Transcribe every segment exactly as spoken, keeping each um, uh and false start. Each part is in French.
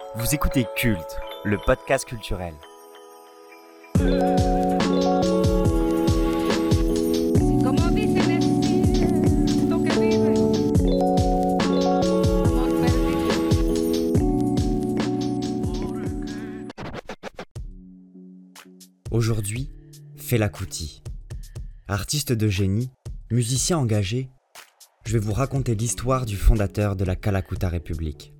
Vous écoutez Culte, le podcast culturel. Como dicen es lo que vive, amor perdido. Aujourd'hui, Fela Kuti. Artiste de génie, musicien engagé, je vais vous raconter l'histoire du fondateur de la Kalakuta République.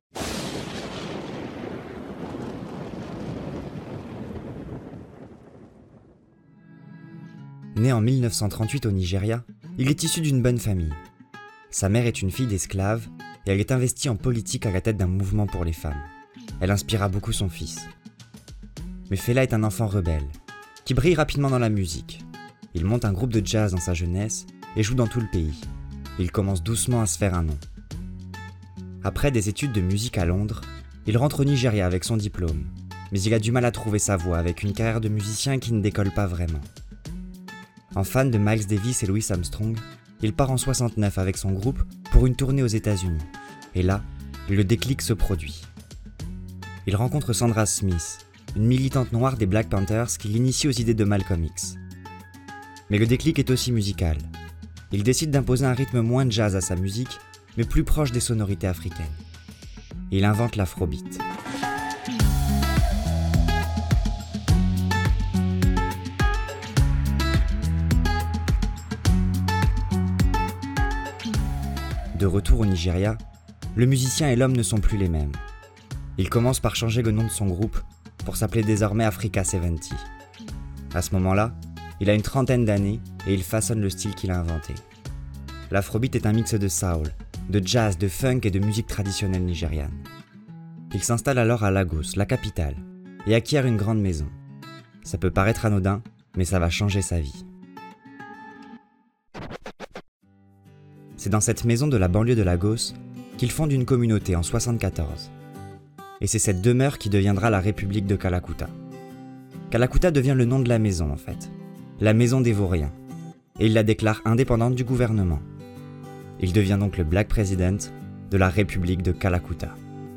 Né en mille neuf cent trente-huit au Nigeria, il est issu d'une bonne famille. Sa mère est une fille d'esclave et elle est investie en politique à la tête d'un mouvement pour les femmes. Elle inspira beaucoup son fils. Mais Fela est un enfant rebelle, qui brille rapidement dans la musique. Il monte un groupe de jazz dans sa jeunesse et joue dans tout le pays. Il commence doucement à se faire un nom. Après des études de musique à Londres, il rentre au Nigeria avec son diplôme, mais il a du mal à trouver sa voie avec une carrière de musicien qui ne décolle pas vraiment. En fan de Miles Davis et Louis Armstrong, il part en soixante-neuf avec son groupe pour une tournée aux États-Unis. Et là, le déclic se produit. Il rencontre Sandra Smith, une militante noire des Black Panthers qui l'initie aux idées de Malcolm X. Mais le déclic est aussi musical. Il décide d'imposer un rythme moins jazz à sa musique, mais plus proche des sonorités africaines. Il invente l'afrobeat. De retour au Nigeria, le musicien et l'homme ne sont plus les mêmes. Il commence par changer le nom de son groupe pour s'appeler désormais Africa soixante-dix. À ce moment-là, il a une trentaine d'années et il façonne le style qu'il a inventé. L'afrobeat est un mix de soul, de jazz, de funk et de musique traditionnelle nigériane. Il s'installe alors à Lagos, la capitale, et acquiert une grande maison. Ça peut paraître anodin, mais ça va changer sa vie. C'est dans cette maison de la banlieue de Lagos qu'il fonde une communauté en soixante-quatorze. Et c'est cette demeure qui deviendra la République de Kalakuta. Kalakuta devient le nom de la maison en fait, la maison des vauriens, et il la déclare indépendante du gouvernement. Il devient donc le Black President de la République de Kalakuta.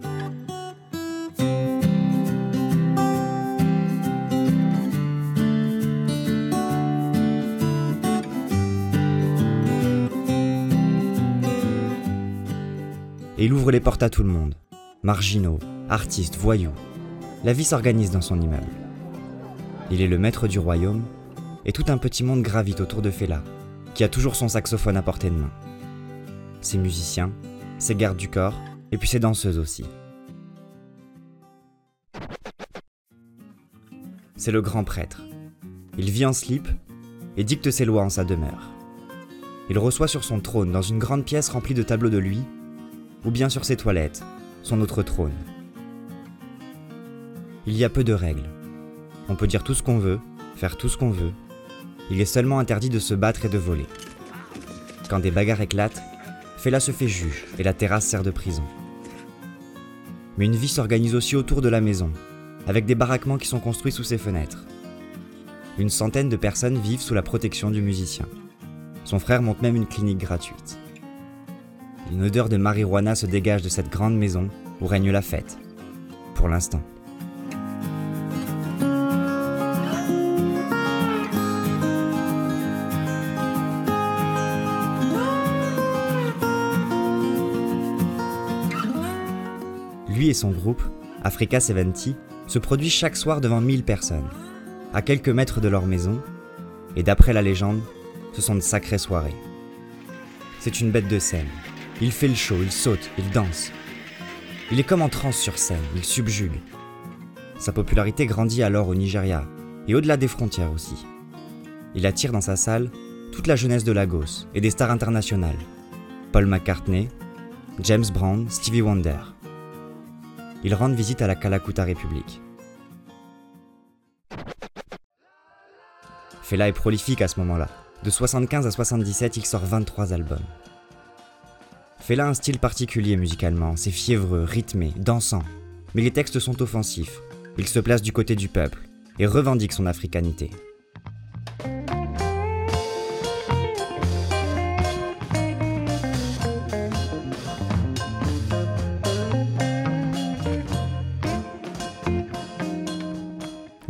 Et il ouvre les portes à tout le monde, marginaux, artistes, voyous. La vie s'organise dans son immeuble. Il est le maître du royaume, et tout un petit monde gravite autour de Fela, qui a toujours son saxophone à portée de main. Ses musiciens, ses gardes du corps, et puis ses danseuses aussi. C'est le grand prêtre. Il vit en slip et dicte ses lois en sa demeure. Il reçoit sur son trône dans une grande pièce remplie de tableaux de lui, ou bien sur ses toilettes, son autre trône. Il y a peu de règles. On peut dire tout ce qu'on veut, faire tout ce qu'on veut. Il est seulement interdit de se battre et de voler. Quand des bagarres éclatent, Fela se fait juge et la terrasse sert de prison. Mais une vie s'organise aussi autour de la maison, avec des baraquements qui sont construits sous ses fenêtres. Une centaine de personnes vivent sous la protection du musicien. Son frère monte même une clinique gratuite. Une odeur de marijuana se dégage de cette grande maison où règne la fête, pour l'instant. Lui et son groupe, Africa soixante-dix, se produisent chaque soir devant mille personnes, à quelques mètres de leur maison, et d'après la légende, ce sont de sacrées soirées. C'est une bête de scène. Il fait le show, il saute, il danse. Il est comme en transe sur scène, il subjugue. Sa popularité grandit alors au Nigeria, et au-delà des frontières aussi. Il attire dans sa salle toute la jeunesse de Lagos et des stars internationales. Paul McCartney, James Brown, Stevie Wonder. Il rend visite à la Kalakuta République. Fela est prolifique à ce moment-là. De soixante-quinze à soixante-dix-sept, il sort vingt-trois albums. Fela a un style particulier musicalement, c'est fiévreux, rythmé, dansant. Mais les textes sont offensifs. Il se place du côté du peuple et revendique son africanité.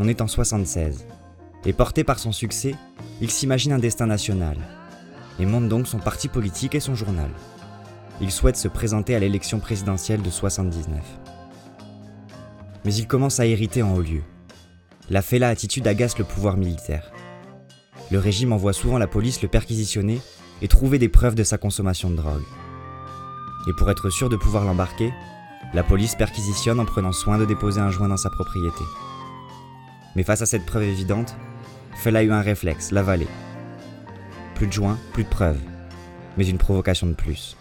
On est en soixante-seize, et porté par son succès, il s'imagine un destin national, et monte donc son parti politique et son journal. Il souhaite se présenter à l'élection présidentielle de soixante-dix-neuf. Mais il commence à hériter en haut lieu. La Fela attitude agace le pouvoir militaire. Le régime envoie souvent la police le perquisitionner et trouver des preuves de sa consommation de drogue. Et pour être sûr de pouvoir l'embarquer, la police perquisitionne en prenant soin de déposer un joint dans sa propriété. Mais face à cette preuve évidente, Fela a eu un réflexe, l'avaler. Plus de joints, plus de preuves, mais une provocation de plus.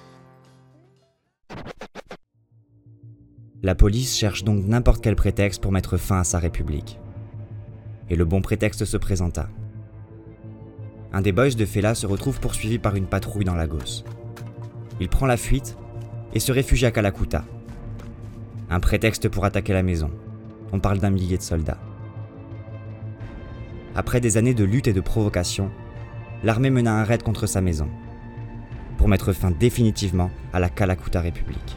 La police cherche donc n'importe quel prétexte pour mettre fin à sa république. Et le bon prétexte se présenta. Un des boys de Fela se retrouve poursuivi par une patrouille dans Lagos. Il prend la fuite et se réfugie à Kalakuta. Un prétexte pour attaquer la maison. On parle d'un millier de soldats. Après des années de lutte et de provocation, l'armée mena un raid contre sa maison, pour mettre fin définitivement à la Kalakuta République.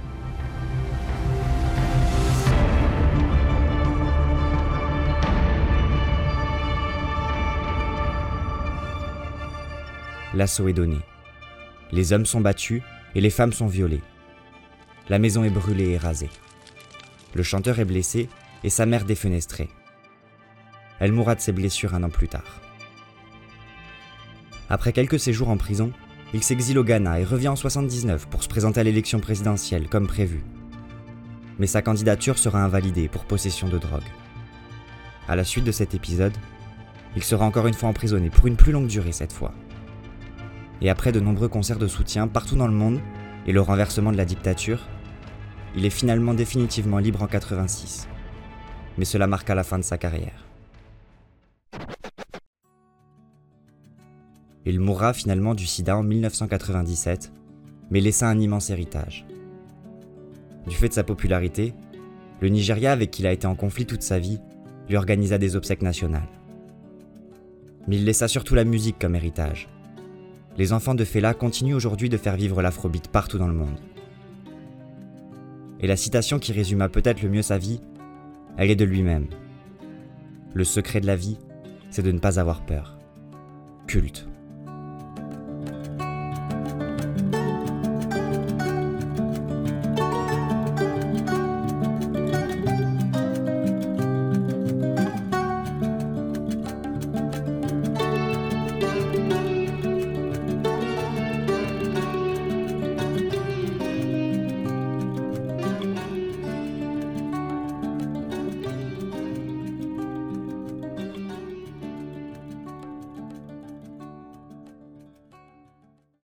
L'assaut est donné. Les hommes sont battus et les femmes sont violées. La maison est brûlée et rasée. Le chanteur est blessé et sa mère défenestrée. Elle mourra de ses blessures un an plus tard. Après quelques séjours en prison, il s'exile au Ghana et revient en soixante-dix-neuf pour se présenter à l'élection présidentielle comme prévu. Mais sa candidature sera invalidée pour possession de drogue. À la suite de cet épisode, il sera encore une fois emprisonné pour une plus longue durée cette fois. Et après de nombreux concerts de soutien partout dans le monde et le renversement de la dictature, il est finalement définitivement libre en quatre-vingt-six. Mais cela marqua la fin de sa carrière. Il mourra finalement du sida en mille neuf cent quatre-vingt-dix-sept, mais laissa un immense héritage. Du fait de sa popularité, le Nigeria, avec qui il a été en conflit toute sa vie, lui organisa des obsèques nationales. Mais il laissa surtout la musique comme héritage. Les enfants de Fela continuent aujourd'hui de faire vivre l'afrobeat partout dans le monde. Et la citation qui résuma peut-être le mieux sa vie, elle est de lui-même. Le secret de la vie, c'est de ne pas avoir peur. Culte.